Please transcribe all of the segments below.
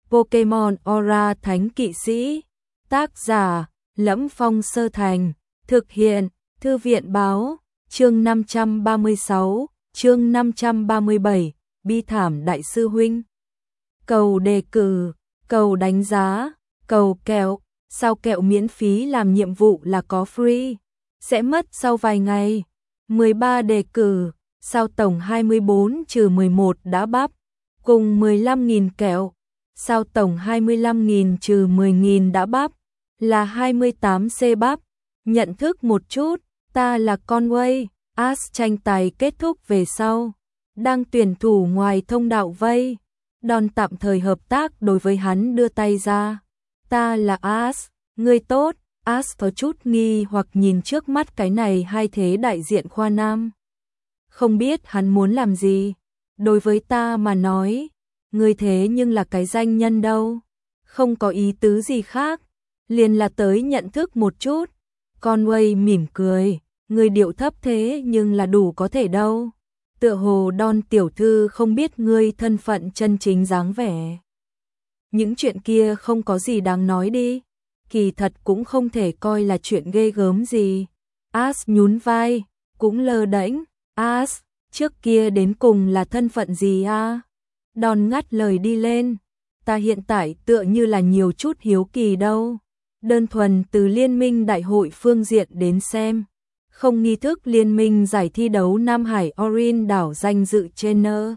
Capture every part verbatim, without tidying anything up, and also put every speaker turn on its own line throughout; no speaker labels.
Pokemon Aura Thánh Kỵ Sĩ. Tác giả: Lẫm Phong Sơ Thành. Thực hiện: Thư viện báo. Chương năm trăm ba mươi sáu, chương năm trăm ba mươi bảy, bi thảm đại sư huynh. Cầu đề cử, cầu đánh giá, cầu kẹo. Sao kẹo miễn phí làm nhiệm vụ là có free, sẽ mất sau vài ngày. mười ba đề cử, sao tổng hai mươi bốn trừ mười một đã bắp, cùng mười lăm nghìn kẹo. Sao tổng hai mươi lăm nghìn trừ mười nghìn đã bắp, là hai mươi tám C bắp. Nhận thức một chút, ta là Conway. Ash tranh tài kết thúc về sau, đang tuyển thủ ngoài thông đạo vây. Đòn tạm thời hợp tác đối với hắn đưa tay ra. Ta là Ash, người tốt. Ash có chút nghi hoặc nhìn trước mắt cái này hai thế đại diện khoa nam. Không biết hắn muốn làm gì. Đối với ta mà nói, người thế nhưng là cái danh nhân đâu. Không có ý tứ gì khác, liền là tới nhận thức một chút. Conway mỉm cười, người điệu thấp thế nhưng là đủ có thể đâu. Tựa hồ Don tiểu thư không biết ngươi thân phận chân chính dáng vẻ. Những chuyện kia không có gì đáng nói đi. Kỳ thật cũng không thể coi là chuyện ghê gớm gì. Ash nhún vai, cũng lơ đễnh. Ash, trước kia đến cùng là thân phận gì a? Don ngắt lời đi lên. Ta hiện tại tựa như là nhiều chút hiếu kỳ đâu. Đơn thuần từ liên minh đại hội phương diện đến xem. Không nghi thức liên minh giải thi đấu Nam Hải Orin đảo danh dự trainer.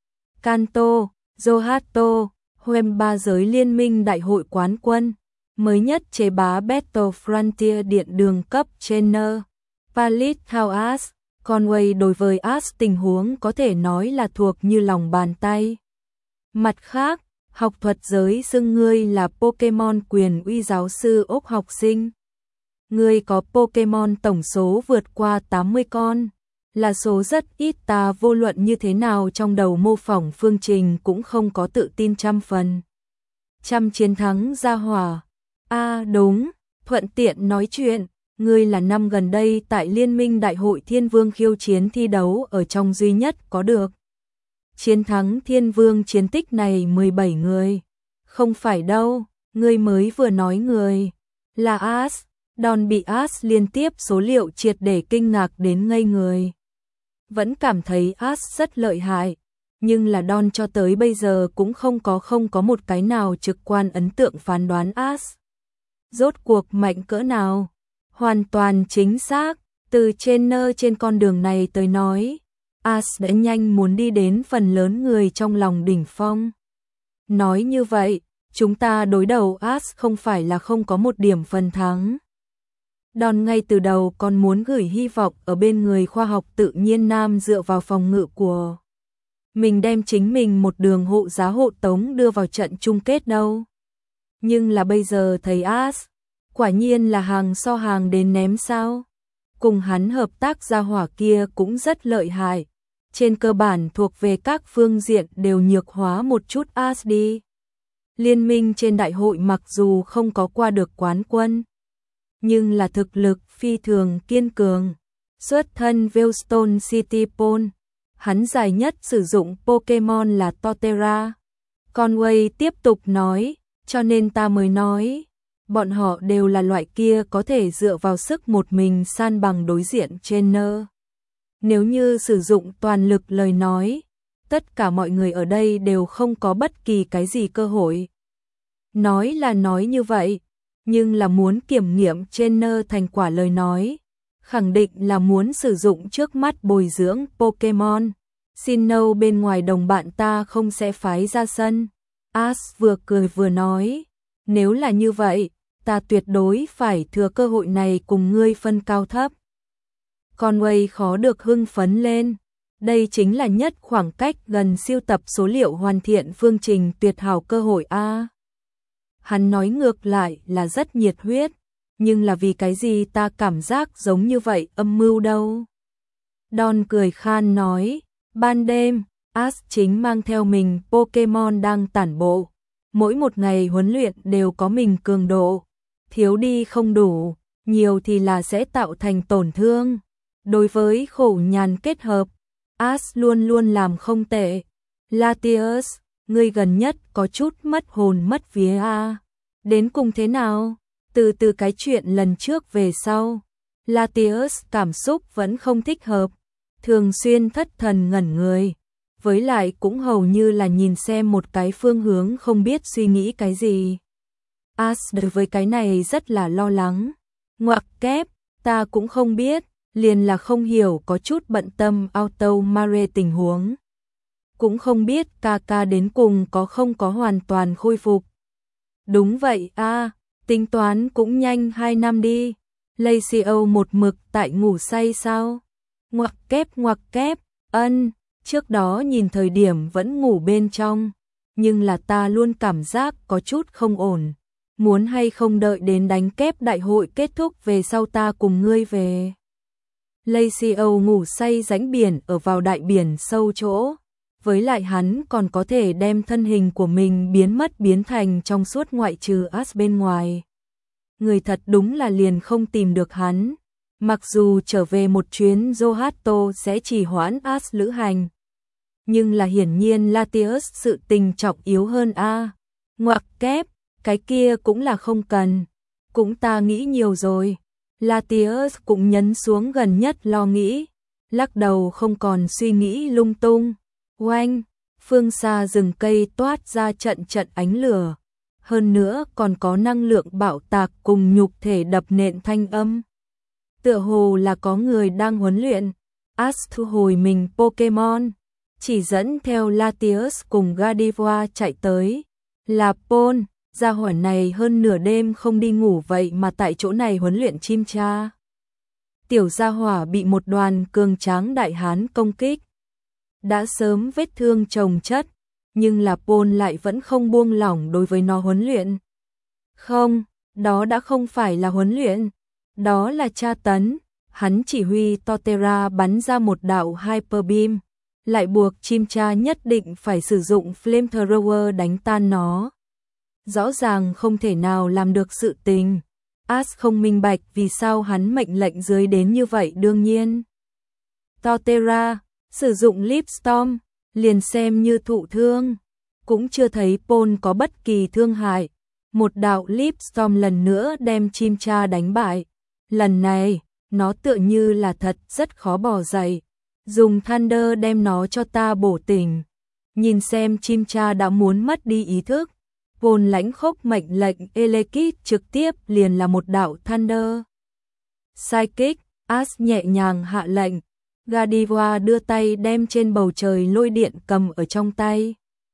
Kanto, Yohato, Hoem ba giới liên minh đại hội quán quân. Mới nhất chế bá Battle Frontier điện đường cấp trainer. Palit Thao Ash. Conway đối với Ash tình huống có thể nói là thuộc như lòng bàn tay. Mặt khác, học thuật giới xưng ngươi là Pokemon quyền uy giáo sư ốc học sinh. Ngươi có Pokemon tổng số vượt qua tám mươi con, là số rất ít, ta vô luận như thế nào trong đầu mô phỏng phương trình cũng không có tự tin trăm phần. Trăm chiến thắng ra hỏa. A à, đúng, thuận tiện nói chuyện, ngươi là năm gần đây tại Liên minh Đại hội Thiên Vương khiêu chiến thi đấu ở trong duy nhất có được. Chiến thắng Thiên Vương chiến tích này mười bảy người. Không phải đâu, ngươi mới vừa nói người. Là Ash. Don bị Ash liên tiếp số liệu triệt để kinh ngạc đến ngây người. Vẫn cảm thấy Ash rất lợi hại, nhưng là Don cho tới bây giờ cũng không có không có một cái nào trực quan ấn tượng phán đoán Ash. Rốt cuộc mạnh cỡ nào? Hoàn toàn chính xác, từ trainer trên con đường này tới nói, Ash đã nhanh muốn đi đến phần lớn người trong lòng đỉnh phong. Nói như vậy, chúng ta đối đầu Ash không phải là không có một điểm phần thắng. Don ngay từ đầu còn muốn gửi hy vọng ở bên người khoa học tự nhiên nam dựa vào phòng ngự của mình đem chính mình một đường hộ giá hộ tống đưa vào trận chung kết đâu. Nhưng là bây giờ thấy Ash, quả nhiên là hàng so hàng đến ném sao. Cùng hắn hợp tác gia hỏa kia cũng rất lợi hại. Trên cơ bản thuộc về các phương diện đều nhược hóa một chút Ash đi. Liên minh trên đại hội mặc dù không có qua được quán quân, nhưng là thực lực phi thường kiên cường. Xuất thân Veilstone City Pole, hắn dài nhất sử dụng Pokemon là Torterra. Conway tiếp tục nói, cho nên ta mới nói, bọn họ đều là loại kia có thể dựa vào sức một mình san bằng đối diện trainer. Nếu như sử dụng toàn lực lời nói, tất cả mọi người ở đây đều không có bất kỳ cái gì cơ hội. Nói là nói như vậy, nhưng là muốn kiểm nghiệm trainer thành quả lời nói, khẳng định là muốn sử dụng trước mắt bồi dưỡng Pokemon. Sinnoh bên ngoài đồng bạn ta không sẽ phái ra sân. Ash vừa cười vừa nói, nếu là như vậy, ta tuyệt đối phải thừa cơ hội này cùng ngươi phân cao thấp. Conway khó được hưng phấn lên. Đây chính là nhất khoảng cách gần siêu tập số liệu hoàn thiện phương trình tuyệt hảo cơ hội a. Hắn nói ngược lại là rất nhiệt huyết, nhưng là vì cái gì ta cảm giác giống như vậy âm mưu đâu. Don cười khan nói, ban đêm, Ash chính mang theo mình Pokemon đang tản bộ. Mỗi một ngày huấn luyện đều có mình cường độ, thiếu đi không đủ, nhiều thì là sẽ tạo thành tổn thương. Đối với khổ nhàn kết hợp, Ash luôn luôn làm không tệ. Latios, ngươi gần nhất có chút mất hồn mất vía a. Đến cùng thế nào? Từ từ cái chuyện lần trước về sau, Latius cảm xúc vẫn không thích hợp, thường xuyên thất thần ngẩn người, với lại cũng hầu như là nhìn xem một cái phương hướng không biết suy nghĩ cái gì. As đối với cái này rất là lo lắng. Ngoặc kép, ta cũng không biết, liền là không hiểu, có chút bận tâm Auto Mare tình huống. Cũng không biết ca ca đến cùng có không có hoàn toàn khôi phục. Đúng vậy a, tính toán cũng nhanh hai năm đi. Lacio một mực tại ngủ say sao? Ngoặc kép ngoặc kép, ân, trước đó nhìn thời điểm vẫn ngủ bên trong, nhưng là ta luôn cảm giác có chút không ổn. Muốn hay không đợi đến đánh kép đại hội kết thúc về sau ta cùng ngươi về. Lacio ngủ say rãnh biển ở vào đại biển sâu chỗ, với lại hắn còn có thể đem thân hình của mình biến mất biến thành trong suốt ngoại trừ As bên ngoài. Người thật đúng là liền không tìm được hắn, mặc dù trở về một chuyến Zohato sẽ trì hoãn As lữ hành. Nhưng là hiển nhiên Latius sự tình trọng yếu hơn a. Ngoặc kép, cái kia cũng là không cần, cũng ta nghĩ nhiều rồi. Latius cũng nhấn xuống gần nhất lo nghĩ, lắc đầu không còn suy nghĩ lung tung. Oanh, phương xa rừng cây toát ra trận trận ánh lửa, hơn nữa còn có năng lượng bạo tạc cùng nhục thể đập nện thanh âm. Tựa hồ là có người đang huấn luyện. As thu hồi mình Pokemon, chỉ dẫn theo Latius cùng Gardevoir chạy tới. Là Paul, gia hỏa này hơn nửa đêm không đi ngủ vậy mà tại chỗ này huấn luyện chim cha. Tiểu gia hỏa bị một đoàn cường tráng đại hán công kích, đã sớm vết thương chồng chất, nhưng là Paul lại vẫn không buông lỏng đối với nó huấn luyện. Không, đó đã không phải là huấn luyện, đó là tra tấn. Hắn chỉ huy Torterra bắn ra một đạo Hyper Beam, lại buộc chim cha nhất định phải sử dụng Flamethrower đánh tan nó. Rõ ràng không thể nào làm được sự tình. As không minh bạch vì sao hắn mệnh lệnh dưới đến như vậy. Đương nhiên Torterra sử dụng Leaf Storm, liền xem như thụ thương, cũng chưa thấy Paul có bất kỳ thương hại. Một đạo Leaf Storm lần nữa đem chim cha đánh bại. Lần này, nó tựa như là thật rất khó bỏ dậy. Dùng Thunder đem nó cho ta bổ tỉnh. Nhìn xem chim cha đã muốn mất đi ý thức. Paul lãnh khốc mệnh lệnh Elekid trực tiếp liền là một đạo Thunder. Psychic, As nhẹ nhàng hạ lệnh. Gardevoir đưa tay đem trên bầu trời lôi điện cầm ở trong tay.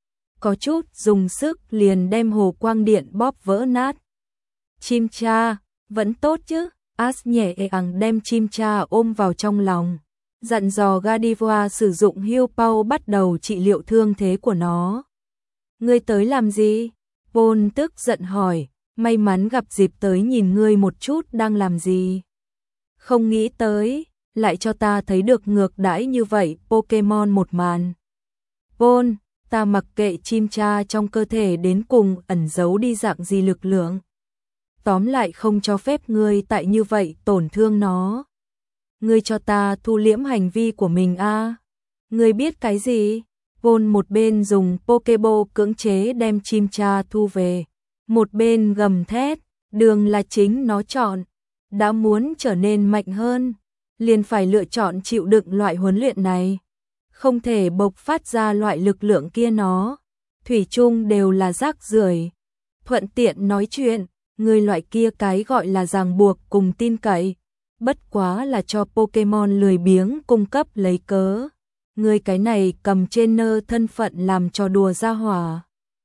Có chút dùng sức liền đem hồ quang điện bóp vỡ nát. Chim cha, vẫn tốt chứ? As nhẹ nhàng đem chim cha ôm vào trong lòng, dặn dò Gardevoir sử dụng Heal Power bắt đầu trị liệu thương thế của nó. Ngươi tới làm gì? Paul tức giận hỏi, may mắn gặp dịp tới nhìn ngươi một chút đang làm gì. Không nghĩ tới, lại cho ta thấy được ngược đãi như vậy Pokemon một màn. Paul, ta mặc kệ chim cha trong cơ thể đến cùng ẩn giấu đi dạng gì lực lượng. Tóm lại không cho phép ngươi tại như vậy tổn thương nó. Ngươi cho ta thu liễm hành vi của mình a. À? Ngươi biết cái gì? Paul một bên dùng Pokeball cưỡng chế đem chim cha thu về, một bên gầm thét, đường là chính nó chọn, đã muốn trở nên mạnh hơn, liền phải lựa chọn chịu đựng loại huấn luyện này, không thể bộc phát ra loại lực lượng kia nó, thủy chung đều là rác rưởi. Thuận tiện nói chuyện, người loại kia cái gọi là ràng buộc cùng tin cậy, bất quá là cho Pokemon lười biếng cung cấp lấy cớ. Người cái này cầm trainer thân phận làm trò đùa ra hỏa.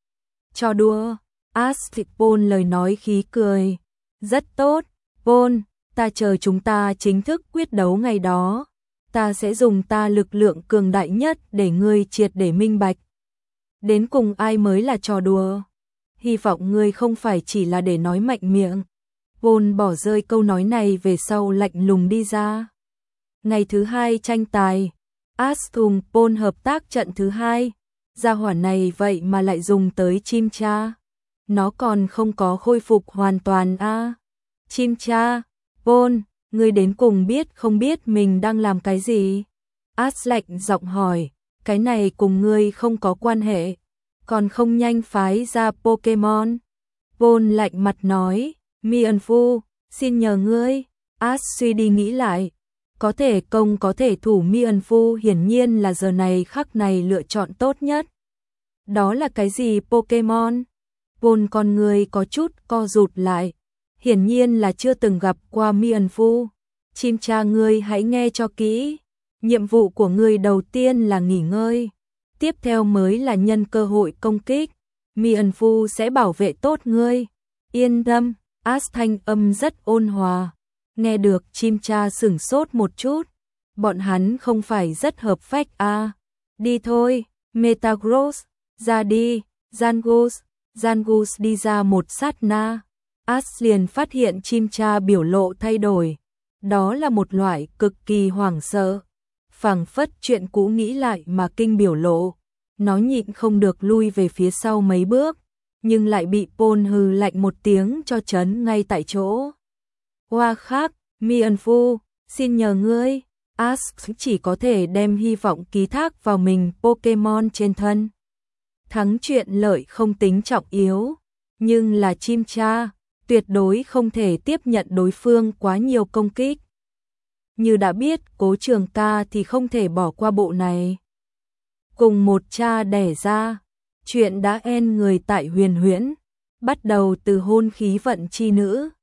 Trò đùa? As Paul lời nói khí cười. Rất tốt, Paul, ta chờ chúng ta chính thức quyết đấu ngày đó. Ta sẽ dùng ta lực lượng cường đại nhất để ngươi triệt để minh bạch. Đến cùng ai mới là trò đùa? Hy vọng ngươi không phải chỉ là để nói mạnh miệng. Paul bỏ rơi câu nói này về sau lạnh lùng đi ra. Ngày thứ hai tranh tài. As cùng Paul hợp tác trận thứ hai, gia hỏa này vậy mà lại dùng tới chim cha. Nó còn không có khôi phục hoàn toàn a. À. Chim cha, Paul, ngươi đến cùng biết không biết mình đang làm cái gì? As lạnh giọng hỏi, cái này cùng ngươi không có quan hệ. còn không nhanh phái ra Pokemon. Paul lạnh mặt nói, Mienfoo, xin nhờ ngươi. Ash suy đi nghĩ lại, có thể công có thể thủ, Mienfoo hiển nhiên là giờ này khắc này lựa chọn tốt nhất. Đó là cái gì Pokemon? Paul con người có chút co rụt lại, hiển nhiên là chưa từng gặp qua Mienfoo. Chim cha, ngươi hãy nghe cho kỹ, nhiệm vụ của ngươi đầu tiên là nghỉ ngơi, tiếp theo mới là nhân cơ hội công kích. Mienfoo sẽ bảo vệ tốt ngươi, yên tâm. Ash thanh âm rất ôn hòa. Nghe được chim cha sửng sốt một chút, bọn hắn không phải rất hợp phách à. Đi thôi, Metagross, ra đi. Zangoose, Zangoose đi ra một sát na, Ash liền phát hiện chim cha biểu lộ thay đổi. Đó là một loại cực kỳ hoảng sợ, phảng phất chuyện cũ nghĩ lại mà kinh biểu lộ. Nó nhịn không được lui về phía sau mấy bước, nhưng lại bị Paul hừ lạnh một tiếng cho chấn ngay tại chỗ. Hoa khác, Mienfoo, xin nhờ ngươi. Ash chỉ có thể đem hy vọng ký thác vào mình Pokemon trên thân. Thắng chuyện lợi không tính trọng yếu, nhưng là chim cha, tuyệt đối không thể tiếp nhận đối phương quá nhiều công kích. Như đã biết Cố Trường Ca thì không thể bỏ qua bộ này. Cùng một cha đẻ ra, chuyện đã en người tại Huyền Huyễn, bắt đầu từ hôn khí vận chi nữ.